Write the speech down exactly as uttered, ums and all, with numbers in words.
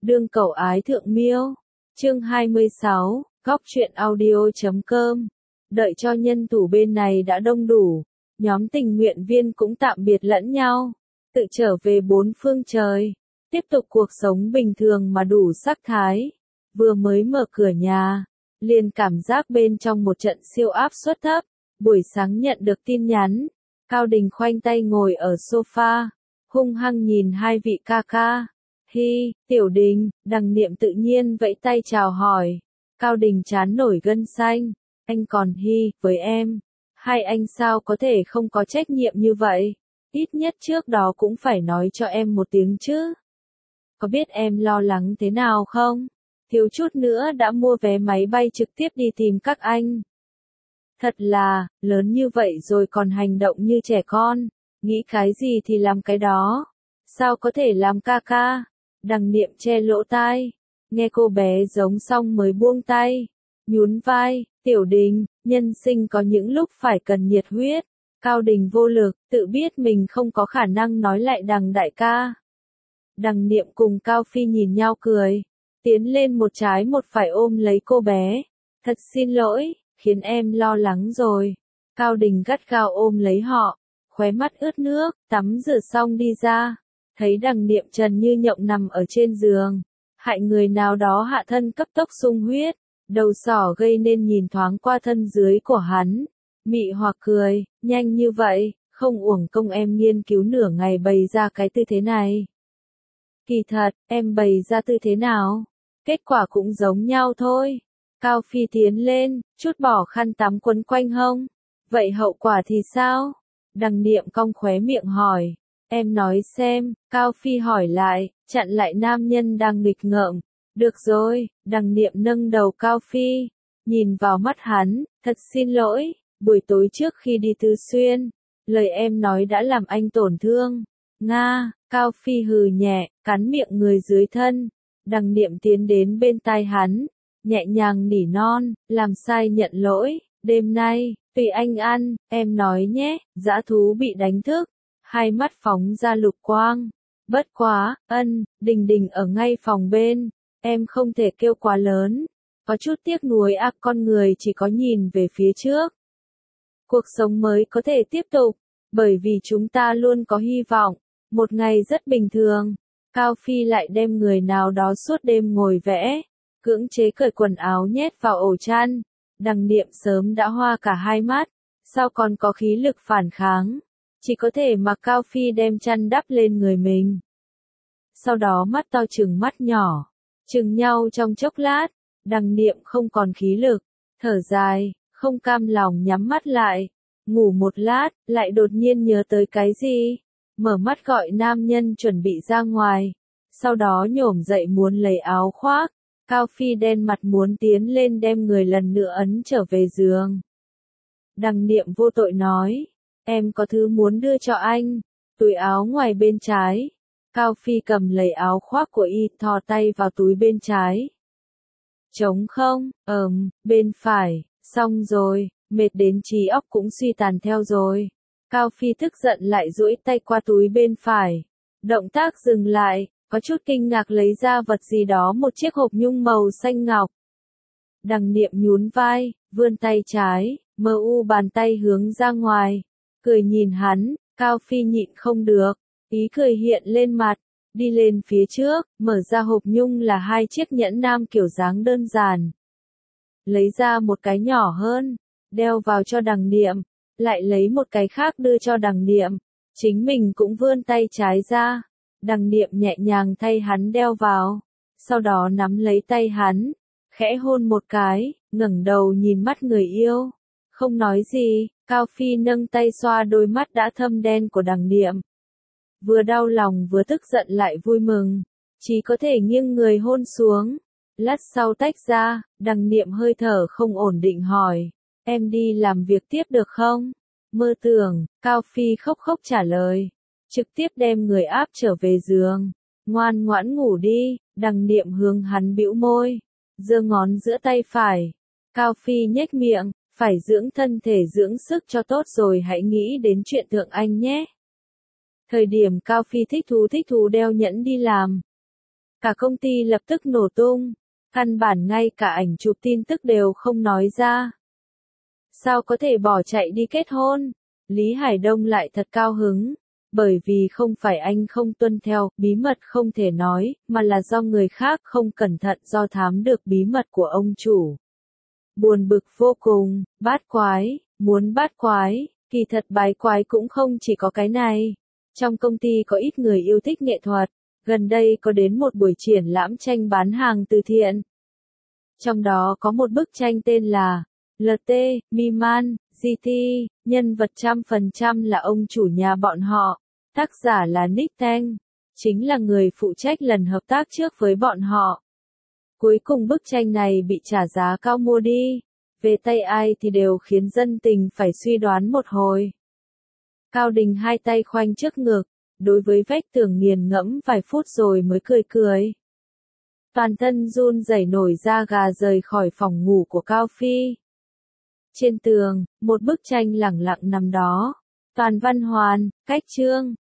Đương cầu ái thượng miêu. Chương hai mươi sáu, góc truyện audio chấm com. Đợi cho nhân thủ bên này đã đông đủ, nhóm tình nguyện viên cũng tạm biệt lẫn nhau, tự trở về bốn phương trời, tiếp tục cuộc sống bình thường mà đủ sắc thái. Vừa mới mở cửa nhà, liền cảm giác bên trong một trận siêu áp suất thấp. Buổi sáng nhận được tin nhắn, Cao Đình khoanh tay ngồi ở sofa, hung hăng nhìn hai vị ca ca. Hi, Tiểu Đình, Đằng Niệm tự nhiên vẫy tay chào hỏi. Cao Đình chán nổi gân xanh, anh còn hi, với em. Hai anh sao có thể không có trách nhiệm như vậy? Ít nhất trước đó cũng phải nói cho em một tiếng chứ. Có biết em lo lắng thế nào không? Thiếu chút nữa đã mua vé máy bay trực tiếp đi tìm các anh. Thật là, lớn như vậy rồi còn hành động như trẻ con, nghĩ cái gì thì làm cái đó. Sao có thể làm ca ca? Đằng Niệm che lỗ tai, nghe cô bé giống xong mới buông tay, nhún vai. Tiểu Đình, nhân sinh có những lúc phải cần nhiệt huyết. Cao Đình vô lực, tự biết mình không có khả năng nói lại đằng đại ca. Đằng Niệm cùng Cao Phi nhìn nhau cười, tiến lên một trái một phải ôm lấy cô bé. Thật xin lỗi, khiến em lo lắng rồi. Cao Đình gắt gao ôm lấy họ, khóe mắt ướt nước, tắm rửa xong đi ra, thấy Đằng Niệm trần như nhộng nằm ở trên giường, hại người nào đó hạ thân cấp tốc sung huyết, đầu sỏ gây nên nhìn thoáng qua thân dưới của hắn, mị hoặc cười, nhanh như vậy, không uổng công em nghiên cứu nửa ngày bày ra cái tư thế này. Kỳ thật, em bày ra tư thế nào? Kết quả cũng giống nhau thôi. Cao Phi tiến lên, chút bỏ khăn tắm quấn quanh hông. Vậy hậu quả thì sao? Đằng Niệm cong khóe miệng hỏi. Em nói xem, Cao Phi hỏi lại, chặn lại nam nhân đang nghịch ngợm. Được rồi, Đằng Niệm nâng đầu Cao Phi, nhìn vào mắt hắn, thật xin lỗi, buổi tối trước khi đi Tứ Xuyên, lời em nói đã làm anh tổn thương. Nga, Cao Phi hừ nhẹ, cắn miệng người dưới thân. Đằng Niệm tiến đến bên tai hắn, nhẹ nhàng nỉ non, làm sai nhận lỗi, đêm nay, tùy anh ăn, em nói nhé. Dã thú bị đánh thức, hai mắt phóng ra lục quang. Bất quá, ân, Đình Đình ở ngay phòng bên, em không thể kêu quá lớn. Có chút tiếc nuối ác, con người chỉ có nhìn về phía trước. Cuộc sống mới có thể tiếp tục, bởi vì chúng ta luôn có hy vọng. Một ngày rất bình thường, Cao Phi lại đem người nào đó suốt đêm ngồi vẽ, cưỡng chế cởi quần áo nhét vào ổ chăn. Đằng Niệm sớm đã hoa cả hai mắt, sao còn có khí lực phản kháng, chỉ có thể mặc Cao Phi đem chăn đắp lên người mình. Sau đó mắt to trừng mắt nhỏ, chừng nhau trong chốc lát, Đằng Niệm không còn khí lực, thở dài, không cam lòng nhắm mắt lại, ngủ một lát, lại đột nhiên nhớ tới cái gì, mở mắt gọi nam nhân chuẩn bị ra ngoài, sau đó nhổm dậy muốn lấy áo khoác. Cao Phi đen mặt muốn tiến lên đem người lần nữa ấn trở về giường. Đằng Niệm vô tội nói, em có thứ muốn đưa cho anh, túi áo ngoài bên trái. Cao Phi cầm lấy áo khoác của y, thò tay vào túi bên trái. Trống không, ờm, bên phải, xong rồi, mệt đến trí óc cũng suy tàn theo rồi. Cao Phi tức giận lại duỗi tay qua túi bên phải. Động tác dừng lại, có chút kinh ngạc lấy ra vật gì đó, một chiếc hộp nhung màu xanh ngọc. Đằng Niệm nhún vai, vươn tay trái, mờ u bàn tay hướng ra ngoài, cười nhìn hắn. Cao Phi nhịn không được, ý cười hiện lên mặt, đi lên phía trước, mở ra hộp nhung là hai chiếc nhẫn nam kiểu dáng đơn giản. Lấy ra một cái nhỏ hơn, đeo vào cho Đằng Niệm, lại lấy một cái khác đưa cho Đằng Niệm, chính mình cũng vươn tay trái ra. Đằng Niệm nhẹ nhàng thay hắn đeo vào, sau đó nắm lấy tay hắn, khẽ hôn một cái, ngẩng đầu nhìn mắt người yêu, không nói gì. Cao Phi nâng tay xoa đôi mắt đã thâm đen của Đằng Niệm, vừa đau lòng vừa tức giận lại vui mừng, chỉ có thể nghiêng người hôn xuống. Lát sau tách ra, Đằng Niệm hơi thở không ổn định hỏi, em đi làm việc tiếp được không? Mơ tưởng, Cao Phi khóc khóc trả lời, trực tiếp đem người áp trở về giường, ngoan ngoãn ngủ đi. Đằng Niệm hướng hắn bĩu môi, giơ ngón giữa tay phải. Cao Phi nhếch miệng, phải dưỡng thân thể dưỡng sức cho tốt rồi hãy nghĩ đến chuyện thượng anh nhé. Thời điểm Cao Phi thích thú thích thú đeo nhẫn đi làm. Cả công ty lập tức nổ tung, căn bản ngay cả ảnh chụp tin tức đều không nói ra. Sao có thể bỏ chạy đi kết hôn? Lý Hải Đông lại thật cao hứng, bởi vì không phải anh không tuân theo, bí mật không thể nói, mà là do người khác không cẩn thận do thám được bí mật của ông chủ. Buồn bực vô cùng, bát quái, muốn bát quái, kỳ thật bái quái cũng không chỉ có cái này. Trong công ty có ít người yêu thích nghệ thuật, gần đây có đến một buổi triển lãm tranh bán hàng từ thiện. Trong đó có một bức tranh tên là lờ tê, Miman, giê tê, nhân vật trăm phần trăm là ông chủ nhà bọn họ, tác giả là Nick Tang, chính là người phụ trách lần hợp tác trước với bọn họ. Cuối cùng bức tranh này bị trả giá cao mua đi, về tay ai thì đều khiến dân tình phải suy đoán một hồi. Cao Đình hai tay khoanh trước ngực, đối với vách tường nghiền ngẫm vài phút rồi mới cười cười. Toàn thân run rẩy nổi da gà rời khỏi phòng ngủ của Cao Phi. Trên tường, một bức tranh lẳng lặng nằm đó. Toàn văn hoàn, cách chương.